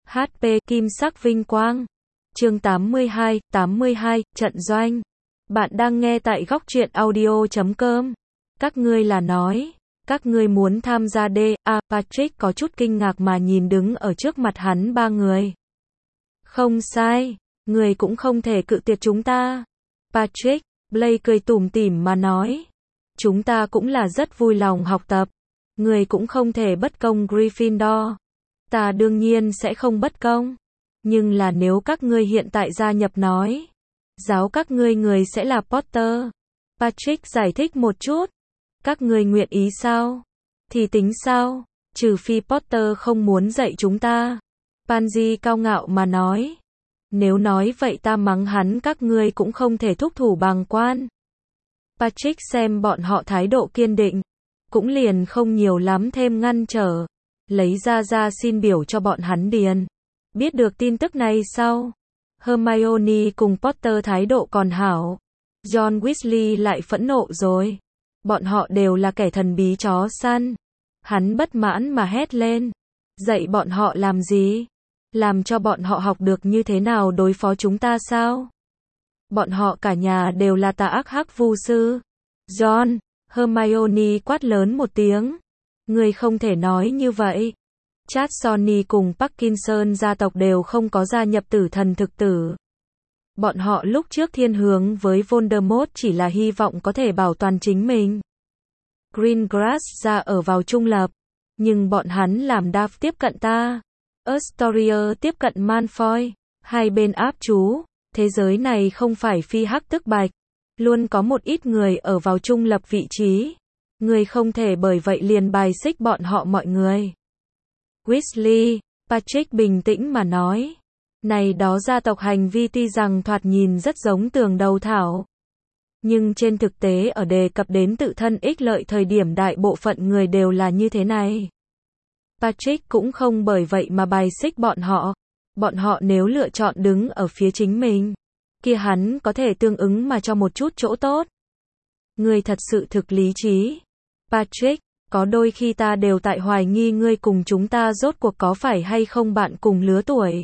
HP Kim sắc vinh quang. Chương 82, trận doanh. Bạn đang nghe tại góc truyện audio.com. Các ngươi là nói, các ngươi muốn tham gia Patrick có chút kinh ngạc mà nhìn đứng ở trước mặt hắn ba người. Không sai, người cũng không thể cự tuyệt chúng ta. Patrick, Blake cười tủm tỉm mà nói. Chúng ta cũng là rất vui lòng học tập. Người cũng không thể bất công Gryffindor. Ta đương nhiên sẽ không bất công. Nhưng là nếu các ngươi hiện tại gia nhập nói, giáo các ngươi người sẽ là Potter. Patrick giải thích một chút. Các ngươi nguyện ý sao? Thì tính sao? Trừ phi Potter không muốn dạy chúng ta. Pansy cao ngạo mà nói. Nếu nói vậy ta mắng hắn các ngươi cũng không thể thúc thủ bàng quan. Patrick xem bọn họ thái độ kiên định, cũng liền không nhiều lắm thêm ngăn trở. Lấy ra xin biểu cho bọn hắn điền. Biết được tin tức này sau, Hermione cùng Potter thái độ còn hảo. John Weasley lại phẫn nộ rồi. Bọn họ đều là kẻ thần bí chó săn. Hắn bất mãn mà hét lên. Dạy bọn họ làm gì? Làm cho bọn họ học được như thế nào đối phó chúng ta sao? Bọn họ cả nhà đều là tà ác hắc vu sư. John, Hermione quát lớn một tiếng. Người không thể nói như vậy. Chad Sonny cùng Parkinson gia tộc đều không có gia nhập tử thần thực tử. Bọn họ lúc trước thiên hướng với Voldemort chỉ là hy vọng có thể bảo toàn chính mình. Greengrass ra ở vào trung lập, nhưng bọn hắn làm Duff tiếp cận ta. Astoria tiếp cận Malfoy. Hai bên áp chú. Thế giới này không phải phi hắc tức bạch. Luôn có một ít người ở vào trung lập vị trí. Người không thể bởi vậy liền bài xích bọn họ mọi người. Weasley, Patrick bình tĩnh mà nói. Này đó gia tộc hành vi tuy rằng thoạt nhìn rất giống tường đầu thảo. Nhưng trên thực tế ở đề cập đến tự thân ích lợi thời điểm đại bộ phận người đều là như thế này. Patrick cũng không bởi vậy mà bài xích bọn họ. Bọn họ nếu lựa chọn đứng ở phía chính mình, kia hắn có thể tương ứng mà cho một chút chỗ tốt. Ngươi thật sự thực lý trí. Patrick, có đôi khi ta đều tại hoài nghi ngươi cùng chúng ta rốt cuộc có phải hay không bạn cùng lứa tuổi.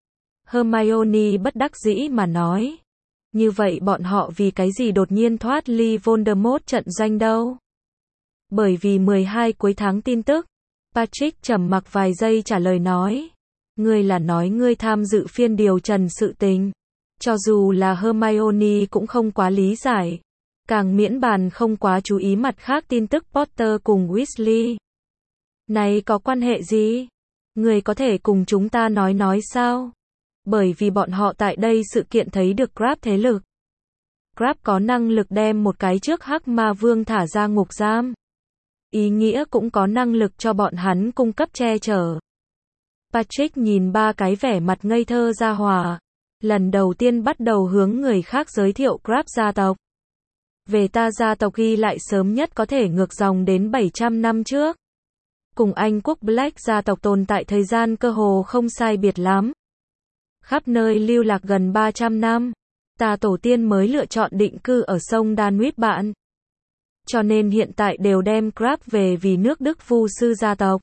Hermione bất đắc dĩ mà nói. Như vậy bọn họ vì cái gì đột nhiên thoát ly Voldemort trận doanh đâu? Bởi vì 12 cuối tháng tin tức. Patrick trầm mặc vài giây trả lời nói. Ngươi là nói ngươi tham dự phiên điều trần sự tình. Cho dù là Hermione cũng không quá lý giải. Càng miễn bàn không quá chú ý mặt khác tin tức Potter cùng Weasley. Này có quan hệ gì? Ngươi có thể cùng chúng ta nói sao? Bởi vì bọn họ tại đây sự kiện thấy được Crabbe thế lực. Crabbe có năng lực đem một cái trước hắc ma vương thả ra ngục giam. Ý nghĩa cũng có năng lực cho bọn hắn cung cấp che chở. Patrick nhìn ba cái vẻ mặt ngây thơ gia hỏa. Lần đầu tiên bắt đầu hướng người khác giới thiệu Crabbe gia tộc. Về ta gia tộc ghi lại sớm nhất có thể ngược dòng đến 700 năm trước. Cùng Anh quốc Black gia tộc tồn tại thời gian cơ hồ không sai biệt lắm. Khắp nơi lưu lạc gần 300 năm. Ta tổ tiên mới lựa chọn định cư ở sông Danube bạn. Cho nên hiện tại đều đem Crabbe về vì nước Đức vu sư gia tộc.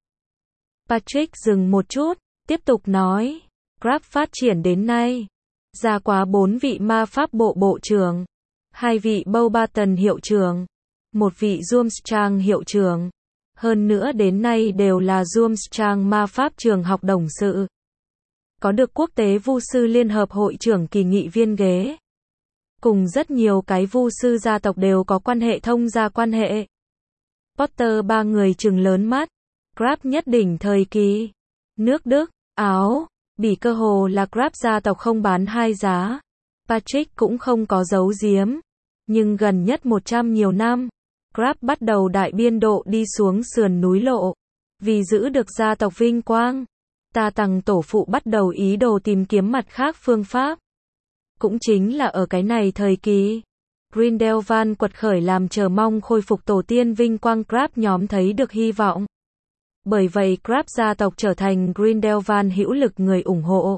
Patrick dừng một chút, tiếp tục nói. Crabbe phát triển đến nay. Ra quá 4 vị ma pháp bộ bộ trưởng. 2 vị Beauxbaton hiệu trưởng. 1 vị Durmstrang hiệu trưởng. Hơn nữa đến nay đều là Durmstrang ma pháp trường học đồng sự. Có được quốc tế vu sư liên hợp hội trưởng kỳ nghị viên ghế. Cùng rất nhiều cái vu sư gia tộc đều có quan hệ thông gia quan hệ. Potter ba người trừng lớn mắt. Crabbe nhất đỉnh thời kỳ. Nước Đức, Áo, Bỉ cơ hồ là Crabbe gia tộc không bán hai giá. Patrick cũng không có giấu giếm. Nhưng gần nhất 100 nhiều năm, Crabbe bắt đầu đại biên độ đi xuống sườn núi lộ. Vì giữ được gia tộc vinh quang, ta tằng tổ phụ bắt đầu ý đồ tìm kiếm mặt khác phương pháp. Cũng chính là ở cái này thời kỳ, Grindelwald quật khởi làm chờ mong khôi phục tổ tiên vinh quang Crabbe nhóm thấy được hy vọng. Bởi vậy Crabbe gia tộc trở thành Grindelwald hữu lực người ủng hộ.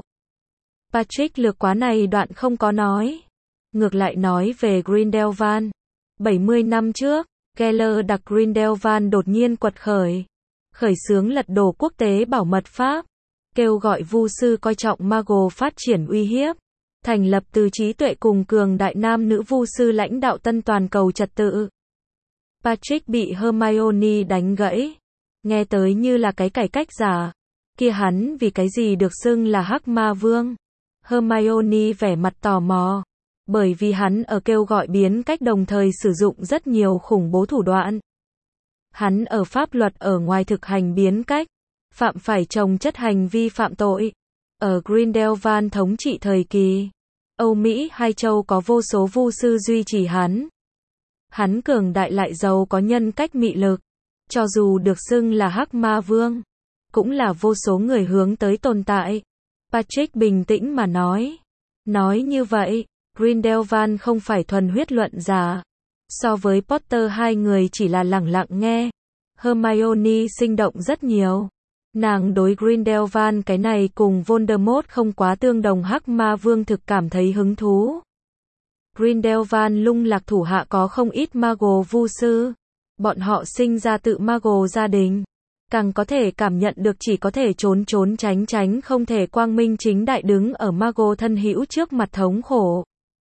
Patrick lược quá này đoạn không có nói. Ngược lại nói về Grindelwald. 70 năm trước, Keller đặc Grindelwald đột nhiên quật khởi. Khởi xướng lật đổ quốc tế bảo mật pháp. kêu gọi vu sư coi trọng Mago phát triển uy hiếp, thành lập từ trí tuệ cùng cường đại nam nữ vu sư lãnh đạo tân toàn cầu trật tự. Patrick bị Hermione đánh gãy. Nghe tới như là cái cải cách giả. Kia hắn vì cái gì được xưng là Hắc Ma Vương? Hermione vẻ mặt tò mò. Bởi vì hắn ở kêu gọi biến cách đồng thời sử dụng rất nhiều khủng bố thủ đoạn. Hắn ở pháp luật ở ngoài thực hành biến cách, phạm phải chồng chất hành vi phạm tội. Ở Grindelwald thống trị thời kỳ, Âu Mỹ hai châu có vô số vu sư duy trì hắn. Hắn cường đại lại giàu có nhân cách mị lực. Cho dù được xưng là Hắc Ma Vương, cũng là vô số người hướng tới tồn tại. Patrick bình tĩnh mà nói. Nói như vậy, Grindelwald không phải thuần huyết luận giả. So với Potter hai người chỉ là lẳng lặng nghe. Hermione sinh động rất nhiều. Nàng đối Grindelwald cái này cùng Voldemort không quá tương đồng Hắc Ma Vương thực cảm thấy hứng thú. Grindelwald lung lạc thủ hạ có không ít Mago vu sư. Bọn họ sinh ra tự Mago gia đình. Càng có thể cảm nhận được chỉ có thể trốn trốn tránh tránh không thể quang minh chính đại đứng ở Mago thân hữu trước mặt thống khổ.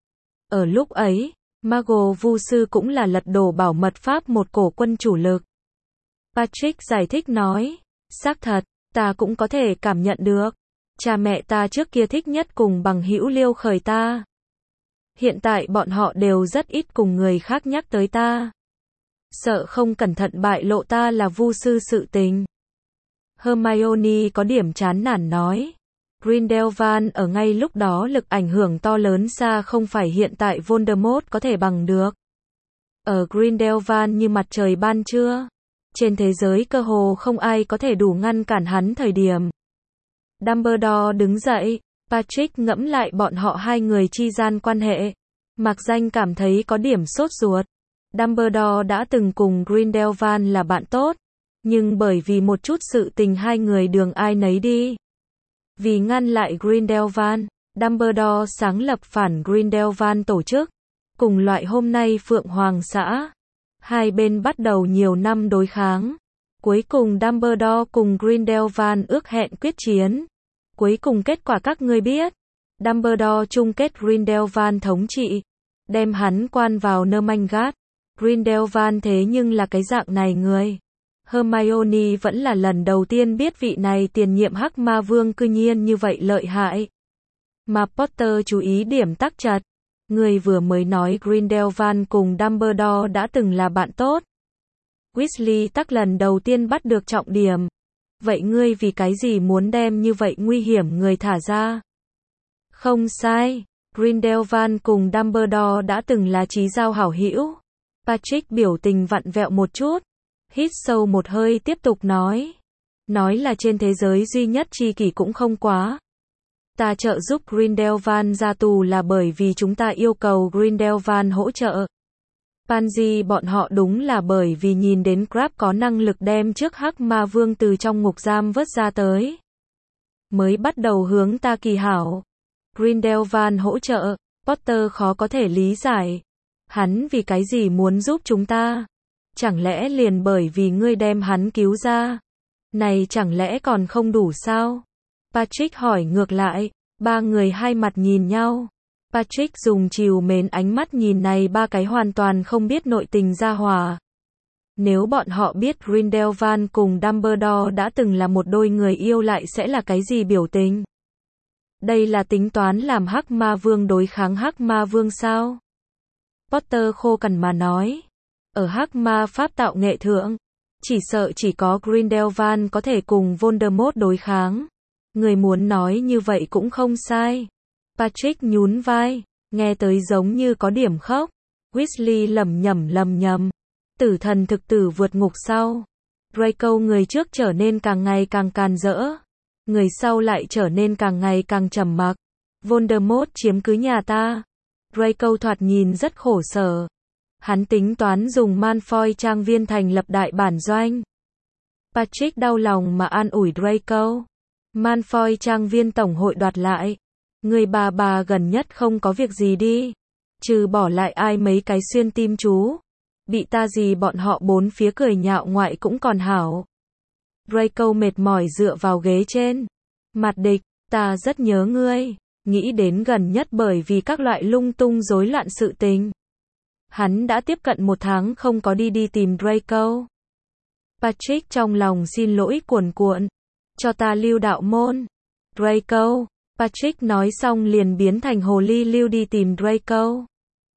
Ở lúc ấy, Mago vu sư cũng là lật đổ bảo mật pháp một cổ quân chủ lực. Patrick giải thích nói, xác thật, ta cũng có thể cảm nhận được. Cha mẹ ta trước kia thích nhất cùng bằng hữu liêu khởi ta. Hiện tại bọn họ đều rất ít cùng người khác nhắc tới ta. Sợ không cẩn thận bại lộ ta là vu sư sự tình. Hermione có điểm chán nản nói. Grindelwald ở ngay lúc đó lực ảnh hưởng to lớn xa không phải hiện tại Voldemort có thể bằng được. Ở Grindelwald như mặt trời ban trưa. Trên thế giới cơ hồ không ai có thể đủ ngăn cản hắn thời điểm. Dumbledore đứng dậy. Patrick ngẫm lại bọn họ hai người chi gian quan hệ. Mạc Danh cảm thấy có điểm sốt ruột. Dumbledore đã từng cùng Grindelwald là bạn tốt. Nhưng bởi vì một chút sự tình hai người đường ai nấy đi. Vì ngăn lại Grindelwald, Dumbledore sáng lập phản Grindelwald tổ chức. Cùng loại hôm nay Phượng Hoàng xã. Hai bên bắt đầu nhiều năm đối kháng. Cuối cùng Dumbledore cùng Grindelwald ước hẹn quyết chiến. Cuối cùng kết quả các ngươi biết. Dumbledore chung kết Grindelwald thống trị. Đem hắn quan vào Nermangat. Grindelwald thế nhưng là cái dạng này người. Hermione vẫn là lần đầu tiên biết vị này tiền nhiệm Hắc Ma Vương cư nhiên như vậy lợi hại. Mà Potter chú ý điểm tắc chặt. Người vừa mới nói Grindelwald cùng Dumbledore đã từng là bạn tốt. Weasley tắc lần đầu tiên bắt được trọng điểm. Vậy ngươi vì cái gì muốn đem như vậy nguy hiểm người thả ra? Không sai, Grindelwald cùng Dumbledore đã từng là chí giao hảo hữu. Patrick biểu tình vặn vẹo một chút. Hít sâu một hơi tiếp tục nói. Nói là trên thế giới duy nhất tri kỷ cũng không quá. Ta trợ giúp Grindelwald ra tù là bởi vì chúng ta yêu cầu Grindelwald hỗ trợ. Pansy bọn họ đúng là bởi vì nhìn đến Crabbe có năng lực đem trước Hắc Ma Vương từ trong ngục giam vớt ra tới. Mới bắt đầu hướng ta kỳ hảo. Grindelwald hỗ trợ, Potter khó có thể lý giải. Hắn vì cái gì muốn giúp chúng ta? Chẳng lẽ liền bởi vì ngươi đem hắn cứu ra? Này chẳng lẽ còn không đủ sao? Patrick hỏi ngược lại, ba người hai mặt nhìn nhau. Patrick dùng trìu mến ánh mắt nhìn này ba cái hoàn toàn không biết nội tình gia hỏa. Nếu bọn họ biết Grindelwald cùng Dumbledore đã từng là một đôi người yêu lại sẽ là cái gì biểu tình? Đây là tính toán làm Hắc Ma Vương đối kháng Hắc Ma Vương sao? Potter khô cằn mà nói. Ở Hắc Ma pháp tạo nghệ thượng, chỉ sợ chỉ có Grindelwald có thể cùng Voldemort đối kháng. Người muốn nói như vậy cũng không sai. Patrick nhún vai, nghe tới giống như có điểm khóc. Weasley lầm nhầm. Tử thần thực tử vượt ngục sau. Draco người trước trở nên càng ngày càng càn rỡ. Người sau lại trở nên càng ngày càng trầm mặc. Voldemort chiếm cứ nhà ta. Draco thoạt nhìn rất khổ sở. Hắn tính toán dùng Malfoy trang viên thành lập đại bản doanh. Patrick đau lòng mà an ủi Draco. Malfoy trang viên tổng hội đoạt lại. Người bà gần nhất không có việc gì đi. Trừ bỏ lại ai mấy cái xuyên tim chú. Bị ta gì bọn họ bốn phía cười nhạo ngoại cũng còn hảo. Draco mệt mỏi dựa vào ghế trên. Mặt địch, ta rất nhớ ngươi. Nghĩ đến gần nhất bởi vì các loại lung tung rối loạn sự tình. Hắn đã tiếp cận 1 tháng không có đi tìm Draco. Patrick trong lòng xin lỗi cuồn cuộn. Cho ta lưu đạo môn. Draco. Patrick nói xong liền biến thành hồ ly lưu đi tìm Draco.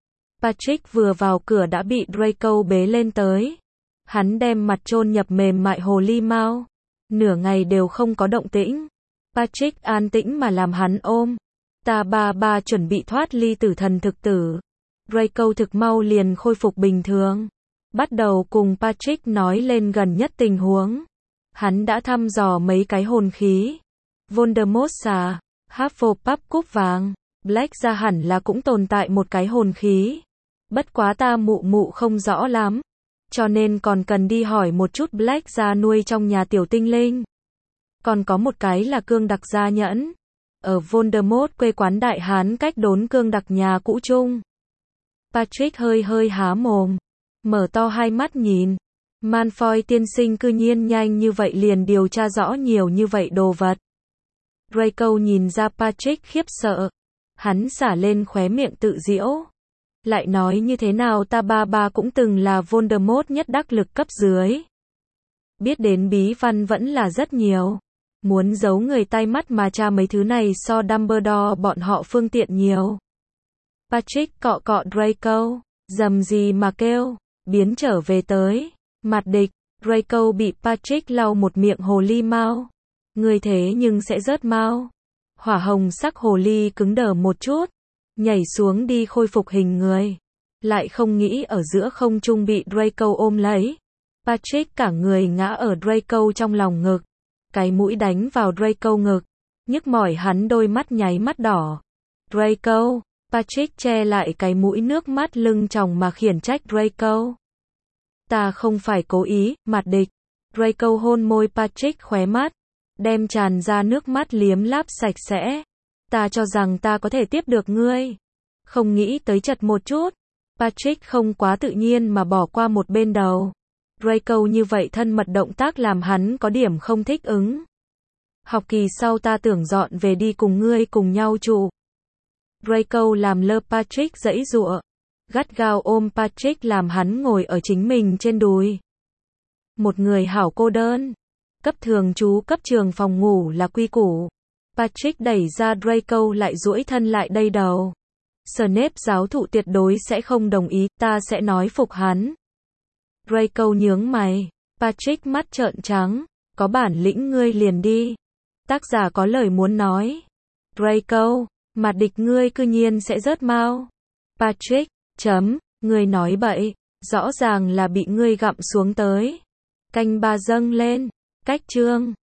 Patrick vừa vào cửa đã bị Draco bế lên tới. Hắn đem mặt chôn nhập mềm mại hồ ly mau. Nửa ngày đều không có động tĩnh. Patrick an tĩnh mà làm hắn ôm. Ta ba chuẩn bị thoát ly tử thần thực tử. Draco thực mau liền khôi phục bình thường. Bắt đầu cùng Patrick nói lên gần nhất tình huống. Hắn đã thăm dò mấy cái hồn khí. Voldemort xà, Hufflepuff cúp vàng, Black ra hẳn là cũng tồn tại một cái hồn khí. Bất quá ta mụ không rõ lắm. Cho nên còn cần đi hỏi một chút Black ra nuôi trong nhà tiểu tinh linh. Còn có một cái là cương đặc gia nhẫn. Ở Voldemort quê quán Đại Hán cách đốn cương đặc nhà cũ chung. Patrick hơi há mồm. Mở to hai mắt nhìn. Malfoy tiên sinh cư nhiên nhanh như vậy liền điều tra rõ nhiều như vậy đồ vật. Draco nhìn ra Patrick khiếp sợ. Hắn xả lên khóe miệng tự giễu. Lại nói như thế nào ta ba cũng từng là Voldemort nhất đắc lực cấp dưới. Biết đến bí văn vẫn là rất nhiều. Muốn giấu người tay mắt mà tra mấy thứ này so Dumbledore bọn họ phương tiện nhiều. Patrick cọ Draco. Dầm gì mà kêu. Biến trở về tới. Mặt địch. Draco bị Patrick lau một miệng hồ ly mau. Người thế nhưng sẽ rớt mau. Hỏa hồng sắc hồ ly cứng đờ một chút. Nhảy xuống đi khôi phục hình người. Lại không nghĩ ở giữa không trung bị Draco ôm lấy. Patrick cả người ngã ở Draco trong lòng ngực. Cái mũi đánh vào Draco ngực. Nhức mỏi hắn đôi mắt nháy mắt đỏ. Draco. Patrick che lại cái mũi nước mắt lưng tròng mà khiển trách Draco. Ta không phải cố ý, mặt địch. Draco hôn môi Patrick khóe mắt. Đem tràn ra nước mắt liếm láp sạch sẽ. Ta cho rằng ta có thể tiếp được ngươi. Không nghĩ tới chật một chút. Patrick không quá tự nhiên mà bỏ qua một bên đầu. Draco như vậy thân mật động tác làm hắn có điểm không thích ứng. Học kỳ sau ta tưởng dọn về đi cùng ngươi cùng nhau trụ. Draco làm lơ Patrick giãy giụa. Gắt gao ôm Patrick làm hắn ngồi ở chính mình trên đùi. Một người hảo cô đơn. Cấp thường trú cấp trường phòng ngủ là quy củ. Patrick đẩy ra Draco lại duỗi thân lại đây đầu. Snape giáo thụ tuyệt đối sẽ không đồng ý, ta sẽ nói phục hắn. Draco nhướng mày. Patrick mắt trợn trắng. Có bản lĩnh ngươi liền đi. Tác giả có lời muốn nói. Draco, mặt địch ngươi cư nhiên sẽ rớt mau. Patrick, ngươi nói bậy. Rõ ràng là bị ngươi gặm xuống tới. Canh ba dâng lên. Cách chương.